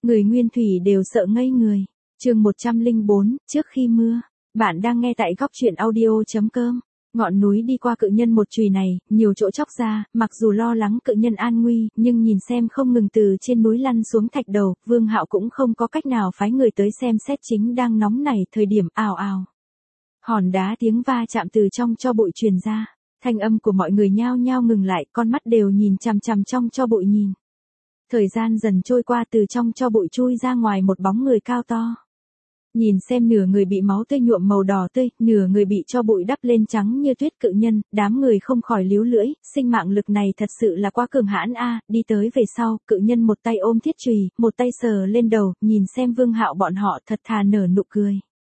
Người Nguyên Thủy đều sợ ngây người. Chương 104, trước khi mưa. Bạn đang nghe tại góc truyện audio.com. Ngọn núi đi qua cự nhân một chùy này, nhiều chỗ chóc ra, mặc dù lo lắng cự nhân an nguy, nhưng nhìn xem không ngừng từ trên núi lăn xuống thạch đầu, Vương Hạo cũng không có cách nào phái người tới xem xét chính đang nóng nảy thời điểm ào ào. Hòn đá tiếng va chạm từ trong tro bụi truyền ra, thanh âm của mọi người nhao nhao ngừng lại, con mắt đều nhìn chằm chằm trong tro bụi nhìn. Thời gian dần trôi qua, từ trong tro bụi chui ra ngoài một bóng người cao to. Nhìn xem nửa người bị máu tươi nhuộm màu đỏ tươi, nửa người bị tro bụi đắp lên trắng như tuyết cự nhân, đám người không khỏi líu lưỡi, sinh mạng lực này thật sự là quá cường hãn a. Đi tới về sau, cự nhân một tay ôm thiết chùy, một tay sờ lên đầu, nhìn xem Vương Hạo bọn họ thật thà nở nụ cười.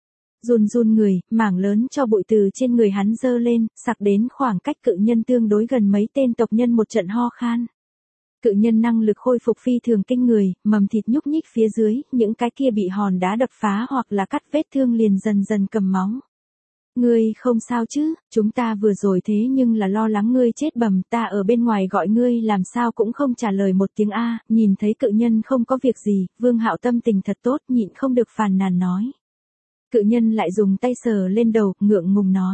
Run run người, mảng lớn tro bụi từ trên người hắn dơ lên, sặc đến khoảng cách cự nhân tương đối gần mấy tên tộc nhân một trận ho khan. Cự nhân năng lực khôi phục phi thường kinh người, mầm thịt nhúc nhích phía dưới, những cái kia bị hòn đá đập phá hoặc là cắt vết thương liền dần dần cầm máu. Ngươi không sao chứ, chúng ta vừa rồi thế nhưng là lo lắng ngươi chết bầm, ta ở bên ngoài gọi ngươi làm sao cũng không trả lời một tiếng a. Nhìn thấy cự nhân không có việc gì, Vương Hạo tâm tình thật tốt, nhịn không được phàn nàn nói. Cự nhân lại dùng tay sờ lên đầu, ngượng ngùng nói.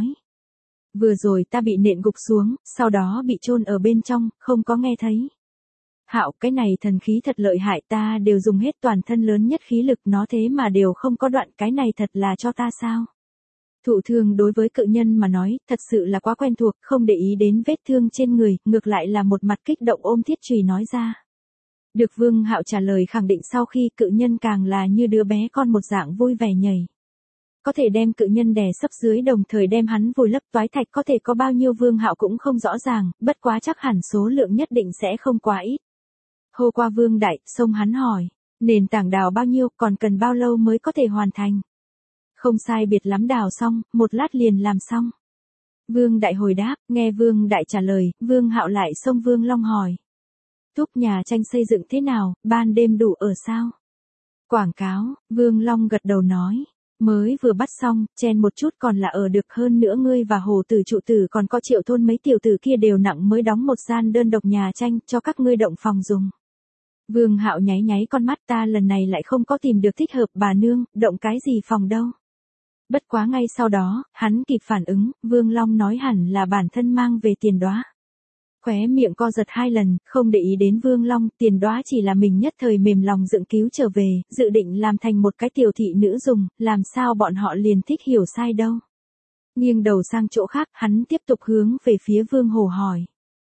Vừa rồi ta bị nện gục xuống, sau đó bị chôn ở bên trong, không có nghe thấy. Hạo, cái này thần khí thật lợi hại, ta đều dùng hết toàn thân lớn nhất khí lực nó thế mà đều không có đoạn, cái này thật là cho ta sao? Thụ thương đối với cự nhân mà nói, thật sự là quá quen thuộc, không để ý đến vết thương trên người, ngược lại là một mặt kích động ôm thiết chùy nói ra. Được Vương Hạo trả lời khẳng định sau khi cự nhân càng là như đứa bé con một dạng vui vẻ nhảy. Có thể đem cự nhân đè sấp dưới đồng thời đem hắn vùi lấp toái thạch có thể có bao nhiêu Vương Hạo cũng không rõ ràng, bất quá chắc hẳn số lượng nhất định sẽ không quá ít. Hô qua Vương Đại, xông hắn hỏi, nền tảng đào bao nhiêu, còn cần bao lâu mới có thể hoàn thành? Không sai biệt lắm đào xong, một lát liền làm xong. Vương Đại hồi đáp, nghe Vương Đại trả lời, Vương Hạo lại xông Vương Long hỏi. Thúc nhà tranh xây dựng thế nào, ban đêm đủ ở sao? Quảng cáo, Vương Long gật đầu nói. Mới vừa bắt xong, chen một chút còn là ở được, hơn nữa ngươi và Hồ Tử trụ tử còn có Triệu thôn mấy tiểu tử kia đều nặng mới đóng một gian đơn độc nhà tranh cho các ngươi động phòng dùng. Vương Hạo nháy nháy con mắt, ta lần này lại không có tìm được thích hợp bà nương, động cái gì phòng đâu. Bất quá ngay sau đó, hắn kịp phản ứng, Vương Long nói hẳn là bản thân mang về Tiền Đóa. Khóe miệng co giật 2 lần, không để ý đến Vương Long, Tiền Đóa chỉ là mình nhất thời mềm lòng dựng cứu trở về, dự định làm thành một cái tiểu thị nữ dùng, làm sao bọn họ liền thích hiểu sai đâu. Nghiêng đầu sang chỗ khác, hắn tiếp tục hướng về phía Vương Hồ hỏi.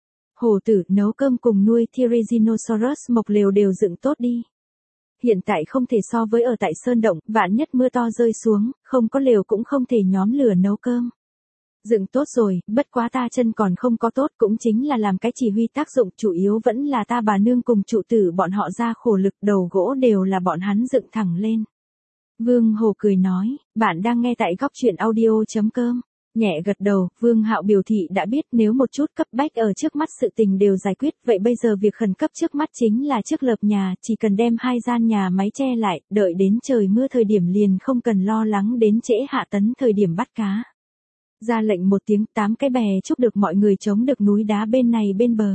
Hồ Tử, nấu cơm cùng nuôi Therizinosaurus mộc lều đều dựng tốt đi. Hiện tại không thể so với ở tại Sơn Động, vạn nhất mưa to rơi xuống, không có lều cũng không thể nhóm lửa nấu cơm. Dựng tốt rồi, bất quá ta chân còn không có tốt, cũng chính là làm cái chỉ huy tác dụng, chủ yếu vẫn là ta bà nương cùng trụ tử bọn họ ra khổ lực, đầu gỗ đều là bọn hắn dựng thẳng lên. Vương Hồ cười nói, bạn đang nghe tại góc truyện audio.com. Nhẹ gật đầu, Vương Hạo biểu thị đã biết, nếu một chút cấp bách ở trước mắt sự tình đều giải quyết, vậy bây giờ việc khẩn cấp trước mắt chính là trước lợp nhà, chỉ cần đem 2 gian nhà máy che lại, đợi đến trời mưa thời điểm liền không cần lo lắng đến trễ hạ tấn thời điểm bắt cá. Ra lệnh một tiếng, 8 cái bè chúc được mọi người chống được núi đá bên này bên bờ.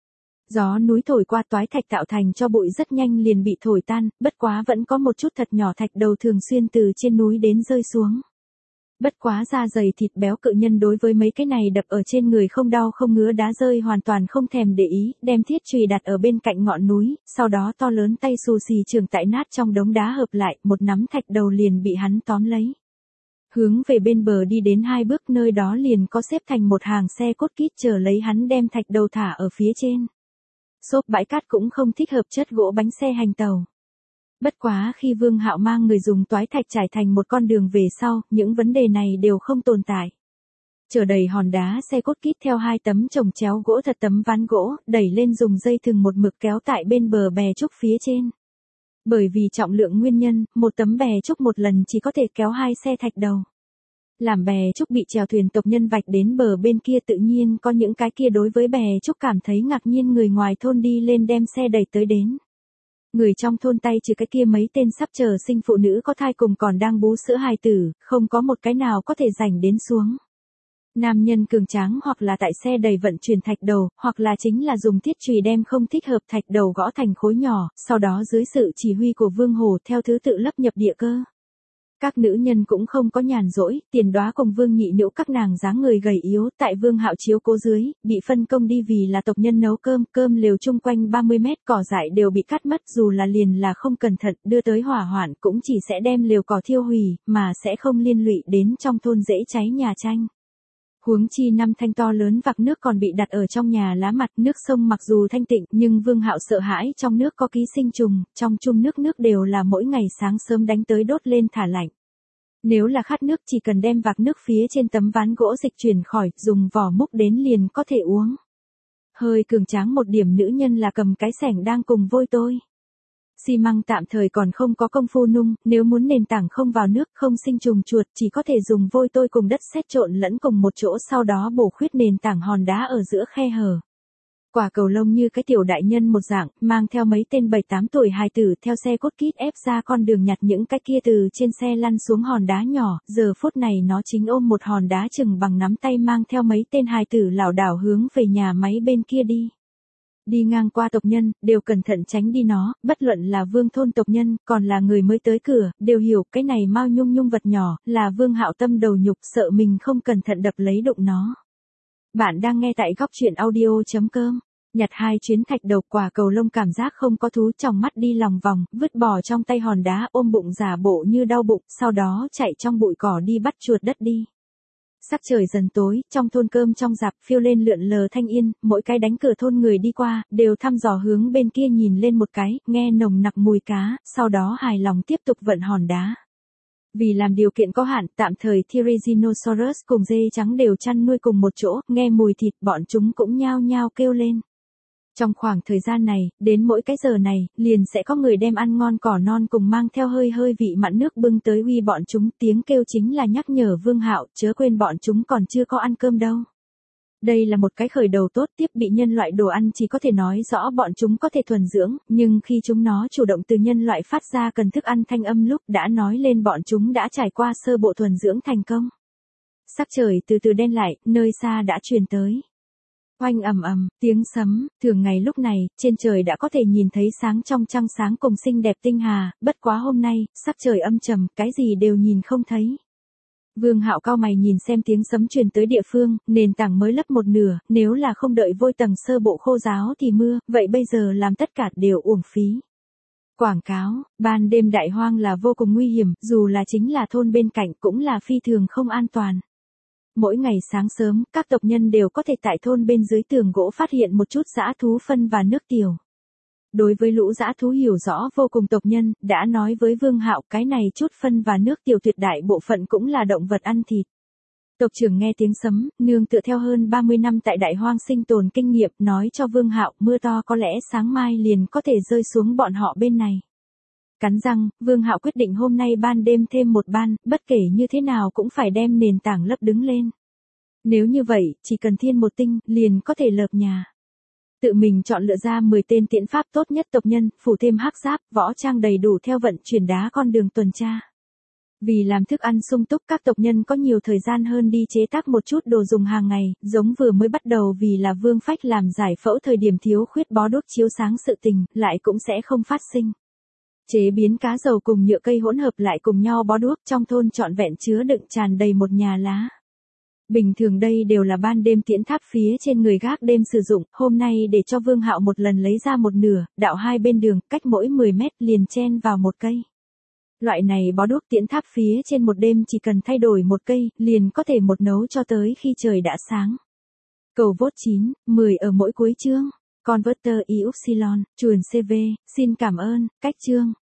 Gió núi thổi qua toái thạch tạo thành cho bụi rất nhanh liền bị thổi tan, bất quá vẫn có một chút thật nhỏ thạch đầu thường xuyên từ trên núi đến rơi xuống. Bất quá da dày thịt béo cự nhân đối với mấy cái này đập ở trên người không đau không ngứa đá rơi hoàn toàn không thèm để ý, đem thiết chùy đặt ở bên cạnh ngọn núi, sau đó to lớn tay xù xì trường tại nát trong đống đá hợp lại, một nắm thạch đầu liền bị hắn tóm lấy. Hướng về bên bờ đi đến 2 bước, nơi đó liền có xếp thành một hàng xe cốt kít chờ lấy hắn đem thạch đầu thả ở phía trên. Xốp bãi cát cũng không thích hợp chất gỗ bánh xe hành tàu. Bất quá khi Vương Hạo mang người dùng toái thạch trải thành một con đường về sau, những vấn đề này đều không tồn tại. Chở đầy hòn đá xe cốt kít theo 2 tấm chồng chéo gỗ thật tấm ván gỗ, đẩy lên dùng dây thừng một mực kéo tại bên bờ bè trúc phía trên. Bởi vì trọng lượng nguyên nhân, một tấm bè trúc một lần chỉ có thể kéo 2 xe thạch đầu. Làm bè trúc bị chèo thuyền tộc nhân vạch đến bờ bên kia, tự nhiên có những cái kia đối với bè trúc cảm thấy ngạc nhiên, người ngoài thôn đi lên đem xe đẩy tới đến. Người trong thôn tay trừ cái kia mấy tên sắp chờ sinh phụ nữ có thai cùng còn đang bú sữa hài tử, không có một cái nào có thể rảnh đến xuống. Nam nhân cường tráng hoặc là tại xe đầy vận chuyển thạch đầu, hoặc là chính là dùng thiết chùy đem không thích hợp thạch đầu gõ thành khối nhỏ, sau đó dưới sự chỉ huy của Vương Hổ theo thứ tự lấp nhập địa cơ. Các nữ nhân cũng không có nhàn rỗi, Tiền Đoá cùng Vương Nhị Nữ các nàng dáng người gầy yếu, tại Vương Hạo chiếu cố dưới, bị phân công đi vì là tộc nhân nấu cơm lều chung quanh 30 mét cỏ dại đều bị cắt mất, dù là liền là không cẩn thận đưa tới hỏa hoạn cũng chỉ sẽ đem lều cỏ thiêu hủy, mà sẽ không liên lụy đến trong thôn dễ cháy nhà tranh. Huống chi 5 thanh to lớn vạc nước còn bị đặt ở trong nhà lá mặt, nước sông mặc dù thanh tịnh nhưng Vương Hạo sợ hãi trong nước có ký sinh trùng, trong chung nước đều là mỗi ngày sáng sớm đánh tới đốt lên thả lạnh. Nếu là khát nước chỉ cần đem vạc nước phía trên tấm ván gỗ dịch chuyển khỏi, dùng vỏ múc đến liền có thể uống. Hơi cường tráng một điểm nữ nhân là cầm cái xẻng đang cùng vôi tôi. Xi măng tạm thời còn không có công phu nung, nếu muốn nền tảng không vào nước, không sinh trùng chuột, chỉ có thể dùng vôi tôi cùng đất sét trộn lẫn cùng một chỗ, sau đó bổ khuyết nền tảng hòn đá ở giữa khe hở. Quả cầu lông như cái tiểu đại nhân một dạng, mang theo mấy tên 7-8 tuổi hài tử theo xe cốt kít ép ra con đường nhặt những cái kia từ trên xe lăn xuống hòn đá nhỏ, giờ phút này nó chính ôm một hòn đá chừng bằng nắm tay mang theo mấy tên hài tử lảo đảo hướng về nhà máy bên kia đi. Đi ngang qua tộc nhân, đều cẩn thận tránh đi nó, bất luận là Vương thôn tộc nhân, còn là người mới tới cửa, đều hiểu cái này mau nhung vật nhỏ, là Vương Hạo tâm đầu nhục, sợ mình không cẩn thận đập lấy đụng nó. Bạn đang nghe tại góc truyện audio.com. Nhặt 2 chuyến thạch đầu, quả cầu lông cảm giác không có thú, trong mắt đi lòng vòng, vứt bỏ trong tay hòn đá, ôm bụng giả bộ như đau bụng, sau đó chạy trong bụi cỏ đi bắt chuột đất đi. Sắc trời dần tối, trong thôn cơm trong rạp phiêu lên lượn lờ thanh yên, mỗi cái đánh cửa thôn người đi qua, đều thăm dò hướng bên kia nhìn lên một cái, nghe nồng nặc mùi cá, sau đó hài lòng tiếp tục vận hòn đá. Vì làm điều kiện có hạn, tạm thời Therizinosaurus cùng dê trắng đều chăn nuôi cùng một chỗ, nghe mùi thịt bọn chúng cũng nhao nhao kêu lên. Trong khoảng thời gian này, đến mỗi cái giờ này, liền sẽ có người đem ăn ngon cỏ non cùng mang theo hơi vị mặn nước bưng tới uy bọn chúng, tiếng kêu chính là nhắc nhở Vương Hạo, chớ quên bọn chúng còn chưa có ăn cơm đâu. Đây là một cái khởi đầu tốt, tiếp bị nhân loại đồ ăn chỉ có thể nói rõ bọn chúng có thể thuần dưỡng, nhưng khi chúng nó chủ động từ nhân loại phát ra cần thức ăn thanh âm lúc đã nói lên bọn chúng đã trải qua sơ bộ thuần dưỡng thành công. Sắc trời từ từ đen lại, nơi xa đã truyền tới. Oanh ầm, tiếng sấm, thường ngày lúc này, trên trời đã có thể nhìn thấy sáng trong trăng sáng cùng xinh đẹp tinh hà, bất quá hôm nay, sắc trời âm trầm, cái gì đều nhìn không thấy. Vương Hạo cau mày nhìn xem tiếng sấm truyền tới địa phương, nền tảng mới lấp một nửa, nếu là không đợi vôi tầng sơ bộ khô ráo thì mưa, vậy bây giờ làm tất cả đều uổng phí. Quảng cáo, ban đêm đại hoang là vô cùng nguy hiểm, dù là chính là thôn bên cạnh cũng là phi thường không an toàn. Mỗi ngày sáng sớm, các tộc nhân đều có thể tại thôn bên dưới tường gỗ phát hiện một chút dã thú phân và nước tiểu. Đối với lũ dã thú hiểu rõ vô cùng tộc nhân, đã nói với Vương Hạo cái này chút phân và nước tiểu tuyệt đại bộ phận cũng là động vật ăn thịt. Tộc trưởng nghe tiếng sấm, nương tựa theo hơn 30 năm tại đại hoang sinh tồn kinh nghiệm, nói cho Vương Hạo mưa to có lẽ sáng mai liền có thể rơi xuống bọn họ bên này. Cắn răng, Vương Hạo quyết định hôm nay ban đêm thêm một ban, bất kể như thế nào cũng phải đem nền tảng lấp đứng lên. Nếu như vậy, chỉ cần thiên một tinh, liền có thể lợp nhà. Tự mình chọn lựa ra 10 tên tiễn pháp tốt nhất tộc nhân, phủ thêm hắc giáp, võ trang đầy đủ theo vận chuyển đá con đường tuần tra. Vì làm thức ăn sung túc, các tộc nhân có nhiều thời gian hơn đi chế tác một chút đồ dùng hàng ngày, giống vừa mới bắt đầu vì là Vương Phách làm giải phẫu thời điểm thiếu khuyết bó đuốc chiếu sáng sự tình, lại cũng sẽ không phát sinh. Chế biến cá dầu cùng nhựa cây hỗn hợp lại cùng nhau bó đuốc, trong thôn trọn vẹn chứa đựng tràn đầy một nhà lá. Bình thường đây đều là ban đêm tiễn tháp phía trên người gác đêm sử dụng, hôm nay để cho Vương Hạo một lần lấy ra một nửa, đạo hai bên đường, cách mỗi 10 mét liền chen vào một cây. Loại này bó đuốc tiễn tháp phía trên một đêm chỉ cần thay đổi một cây, liền có thể một nấu cho tới khi trời đã sáng. Cầu vote 9, 10 ở mỗi cuối chương. Converter Y Upsilon, chuồn CV, xin cảm ơn, cách chương.